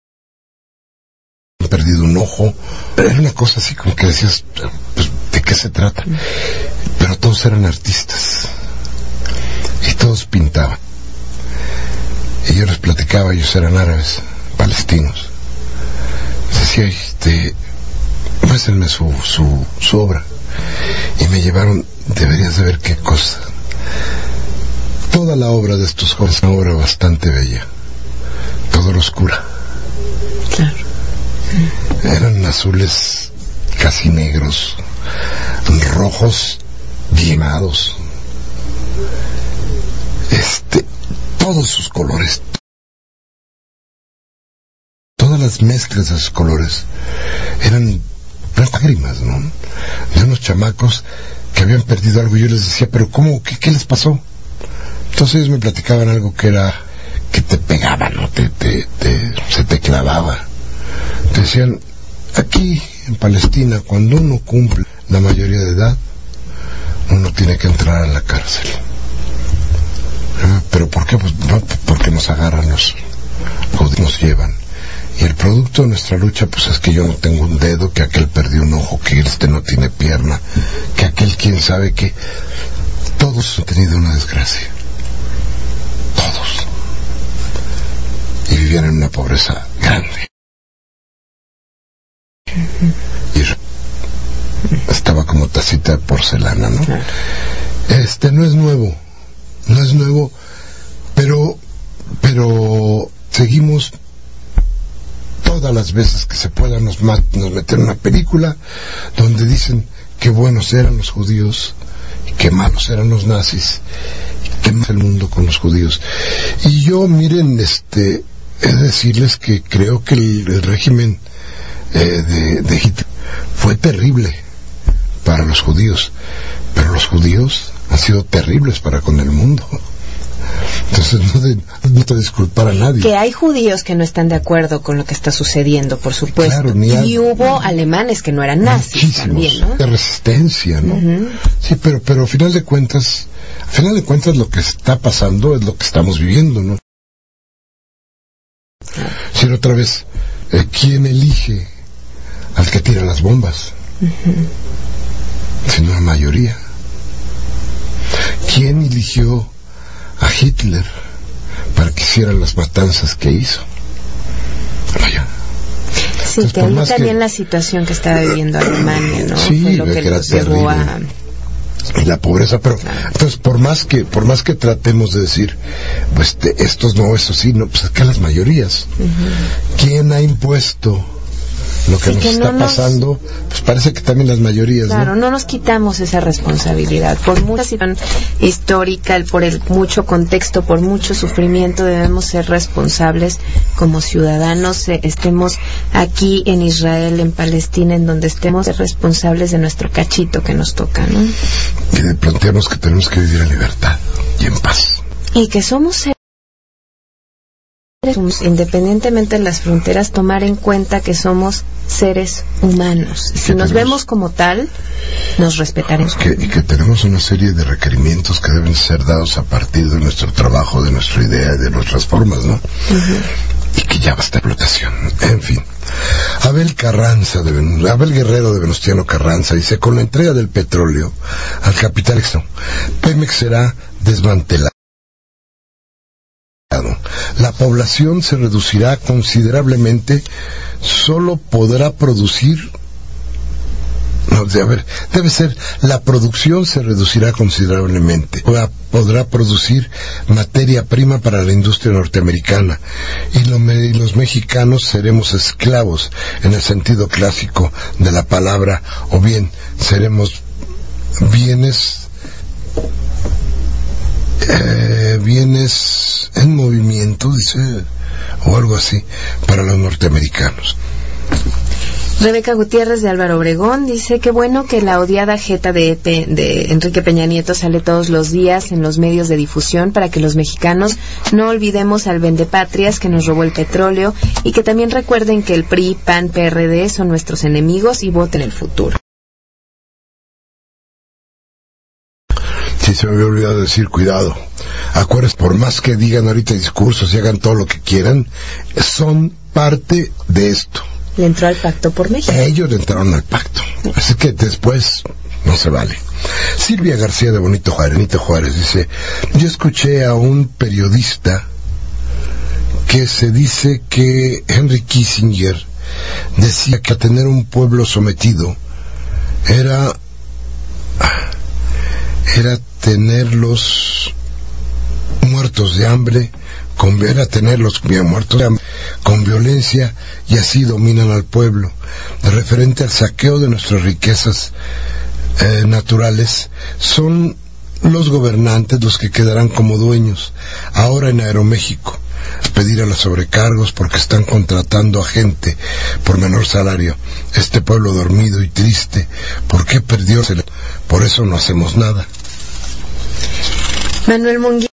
perdido un ojo. Era una cosa así como que decías, pues, ¿de qué se trata? Pero todos eran artistas y todos pintaban, y yo les platicaba, ellos eran árabes, palestinos. Decía, muéstrenme su obra, y me llevaron, deberías de ver qué cosa. Toda la obra de estos jóvenes es una obra bastante bella, todo lo oscura. Claro. Eran azules casi negros, rojos diemados, todos sus colores, todas las mezclas de sus colores eran lágrimas, ¿no? De unos chamacos que habían perdido algo. Y yo les decía, pero ¿cómo? ¿Qué les pasó? Entonces ellos me platicaban algo que era que te pegaba, ¿no? Se te clavaba. Te decían, aquí en Palestina, cuando uno cumple la mayoría de edad, uno tiene que entrar a la cárcel. ¿Pero por qué? Pues no, porque nos agarran, nos llevan. Y el producto de nuestra lucha, pues es que yo no tengo un dedo, que aquel perdió un ojo, que no tiene pierna, que aquel quién sabe que... Todos han tenido una desgracia. Todos. Y vivían en una pobreza grande. Y estaba como tacita de porcelana, ¿no? No es nuevo, pero seguimos todas las veces que se pueda, nos meten en una película donde dicen que buenos eran los judíos y que malos eran los nazis y que más el mundo con los judíos. Y yo, miren, es decirles que creo que el régimen de Hitler fue terrible para los judíos, pero los judíos han sido terribles para con el mundo. Entonces no te disculpar a nadie. Que hay judíos que no están de acuerdo con lo que está sucediendo, por supuesto. Claro, y hubo alemanes que no eran nazis también, ¿no? De resistencia, ¿no? Sí, pero a final de cuentas lo que está pasando es lo que estamos viviendo, ¿no? Si otra vez, ¿quién elige al que tira las bombas? Sino la mayoría. ¿Quién eligió a Hitler para que hiciera las matanzas que hizo? Vaya. Sí, que ahí también la situación que estaba viviendo Alemania, ¿no? Sí, fue lo que los llevó a... Y la pobreza, pero entonces por más que tratemos de decir, pues estos no, estos sí, no, pues acá las mayorías. ¿Quién ha impuesto lo que nos está pasando, pues parece que también las mayorías, claro, no nos quitamos esa responsabilidad. Por mucha situación histórica, por el mucho contexto, por mucho sufrimiento, debemos ser responsables como ciudadanos, estemos aquí en Israel, en Palestina, en donde estemos, ser responsables de nuestro cachito que nos toca, ¿no? Que planteamos que tenemos que vivir en libertad y en paz. Y que somos seres, independientemente de las fronteras, tomar en cuenta que somos seres humanos. Si nos vemos como tal, nos respetaremos. Y que tenemos una serie de requerimientos que deben ser dados a partir de nuestro trabajo, de nuestra idea y de nuestras formas, ¿no? Y que ya basta explotación. En fin. Abel Guerrero de Venustiano Carranza dice: con la entrega del petróleo al capital extranjero, Pemex será desmantelado. La población se reducirá considerablemente, solo podrá producir... debe ser, la producción se reducirá considerablemente. Podrá producir materia prima para la industria norteamericana y los mexicanos seremos esclavos en el sentido clásico de la palabra, o bien seremos bienes en movimiento, dice, o algo así, para los norteamericanos. Rebeca Gutiérrez de Álvaro Obregón dice: qué bueno que la odiada jeta de Enrique Peña Nieto sale todos los días en los medios de difusión para que los mexicanos no olvidemos al vendepatrias que nos robó el petróleo, y que también recuerden que el PRI, PAN, PRD son nuestros enemigos y voten el futuro. Sí, se me había olvidado decir, cuidado. Acuérdense, por más que digan ahorita discursos y hagan todo lo que quieran, son parte de esto. Le entró al pacto por México. Ellos le entraron al pacto. Así que después no se vale. Silvia García de Benito Juárez dice: yo escuché a un periodista que se dice que Henry Kissinger decía que tener un pueblo sometido era tenerlos muertos de hambre, era tenerlos muertos de hambre con violencia, y así dominan al pueblo. Referente al saqueo de nuestras riquezas naturales, son los gobernantes los que quedarán como dueños. Ahora en Aeroméxico, pedir a los sobrecargos porque están contratando a gente por menor salario. Este pueblo dormido y triste, ¿por qué perdió? Por eso no hacemos nada. Manuel Munguía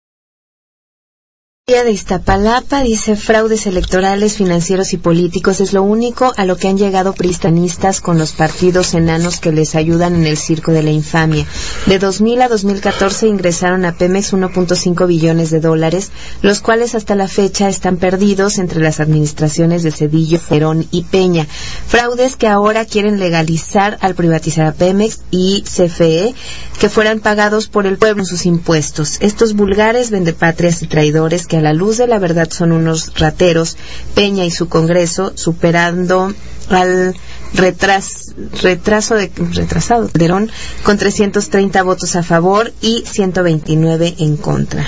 de Iztapalapa dice: fraudes electorales, financieros y políticos es lo único a lo que han llegado pristanistas con los partidos enanos que les ayudan en el circo de la infamia. De 2000 a 2014 ingresaron a Pemex 1.5 billones de dólares, los cuales hasta la fecha están perdidos entre las administraciones de Cedillo, Cerón y Peña. Fraudes que ahora quieren legalizar al privatizar a Pemex y CFE, que fueran pagados por el pueblo en sus impuestos. Estos vulgares vendepatrias y traidores, que a la luz de la verdad son unos rateros, Peña y su Congreso, superando al retrasado Calderón con 330 votos a favor y 129 en contra.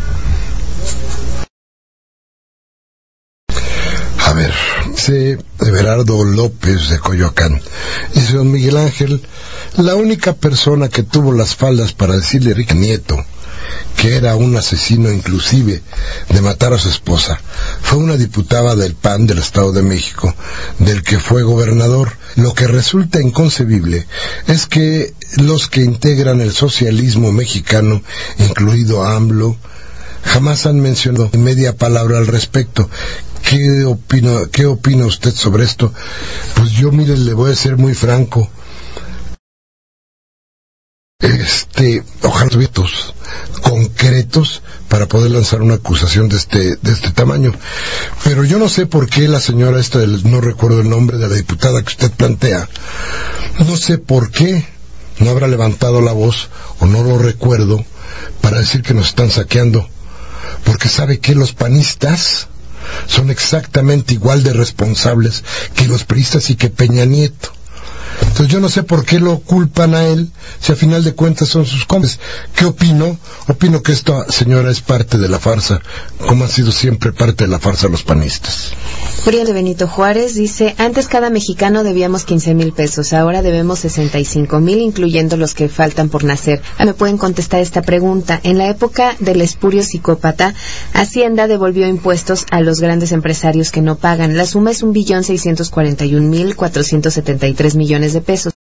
A ver, dice Everardo López de Coyoacán, dice: don Miguel Ángel, la única persona que tuvo las faldas para decirle a Enrique Nieto que era un asesino, inclusive de matar a su esposa, fue una diputada del PAN del Estado de México, del que fue gobernador. Lo que resulta inconcebible es que los que integran el socialismo mexicano, incluido AMLO, jamás han mencionado media palabra al respecto. ¿Qué opina usted sobre esto? Pues yo, mire, le voy a ser muy franco. Ojalá tuviéramos concretos para poder lanzar una acusación de este tamaño. Pero yo no sé por qué la señora no recuerdo el nombre de la diputada que usted plantea, no sé por qué no habrá levantado la voz, o no lo recuerdo, para decir que nos están saqueando, porque sabe que los panistas son exactamente igual de responsables que los priistas y que Peña Nieto. Entonces yo no sé por qué lo culpan a él, si a final de cuentas son sus cómplices. ¿Qué opino? Opino que esta señora es parte de la farsa, como ha sido siempre parte de la farsa los panistas. Uriel de Benito Juárez dice, antes cada mexicano debíamos 15,000 pesos, ahora debemos 65,000, incluyendo los que faltan por nacer. Me pueden contestar esta pregunta. En la época del espurio psicópata, Hacienda devolvió impuestos a los grandes empresarios que no pagan. La suma es 1,641,473 millones de pesos.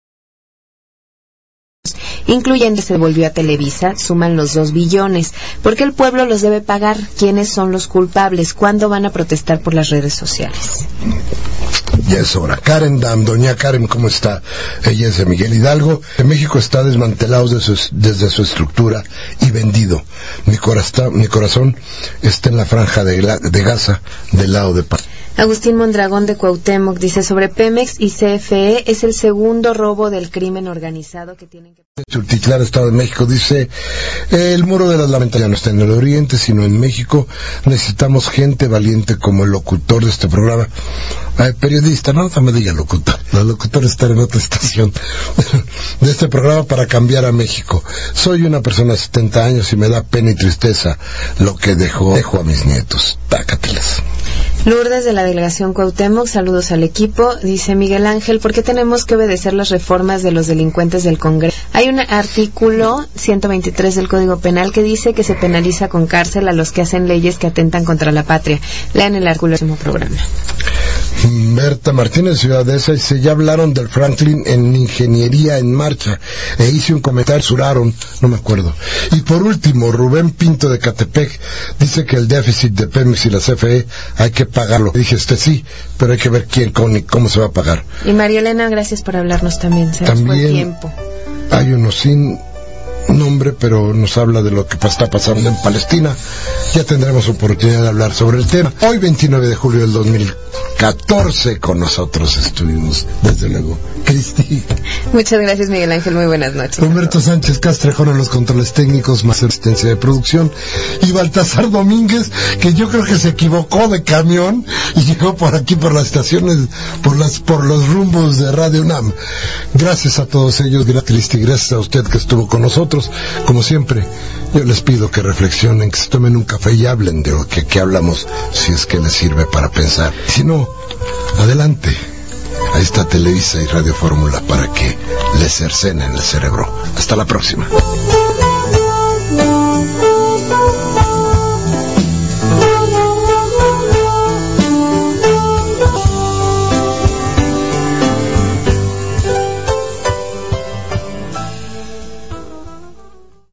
Incluyendo se devolvió a Televisa, suman los 2 billones. ¿Por qué el pueblo los debe pagar? ¿Quiénes son los culpables? ¿Cuándo van a protestar por las redes sociales? Ya es hora. Karen Dam, doña Karen, ¿cómo está? Ella es de Miguel Hidalgo. En México está desmantelado desde su estructura y vendido. Mi corazón está en la franja de Gaza, del lado de Paz. Agustín Mondragón de Cuauhtémoc dice, sobre Pemex y CFE es el segundo robo del crimen organizado que tienen que... Tultitlán, Estado de México, dice, el muro de las lamentas ya no está en el oriente, sino en México. Necesitamos gente valiente como el locutor de este programa. Periodista, no me diga locutor. Los locutores están en otra estación de este programa para cambiar a México. Soy una persona de 70 años y me da pena y tristeza lo que dejo a mis nietos. Tácatelas. Lourdes de la delegación Cuauhtémoc, saludos al equipo. Dice Miguel Ángel, ¿por qué tenemos que obedecer las reformas de los delincuentes del Congreso? Hay un artículo 123 del Código Penal que dice que se penaliza con cárcel a los que hacen leyes que atentan contra la patria. Lean el artículo del próximo programa. Berta Martínez, Ciudad de esa, dice, ya hablaron del Franklin en Ingeniería en Marcha, e hice un comentario, suraron, no me acuerdo. Y por último, Rubén Pinto de Catepec, dice que el déficit de Pemex y la CFE hay que pagarlo. Dije, sí, pero hay que ver cómo se va a pagar. Y María Elena, gracias por hablarnos también, se nos fue el tiempo. Hay uno sin nombre, pero nos habla de lo que está pasando en Palestina. Ya tendremos oportunidad de hablar sobre el tema. Hoy, 29 de julio del 2014, con nosotros estuvimos, desde luego, Cristi. Muchas gracias, Miguel Ángel, muy buenas noches. Humberto Sánchez Castrejón en los controles técnicos, más asistencia de producción, y Baltasar Domínguez, que yo creo que se equivocó de camión y llegó por aquí, por las estaciones, por los rumbos de Radio UNAM. Gracias a todos ellos, gracias Cristi, gracias a usted que estuvo con nosotros. Como siempre, yo les pido que reflexionen, que se tomen un café y hablen de lo que hablamos, si es que les sirve para pensar. Si no, adelante. Ahí está Televisa y Radio Fórmula para que les cercenen el cerebro. Hasta la próxima.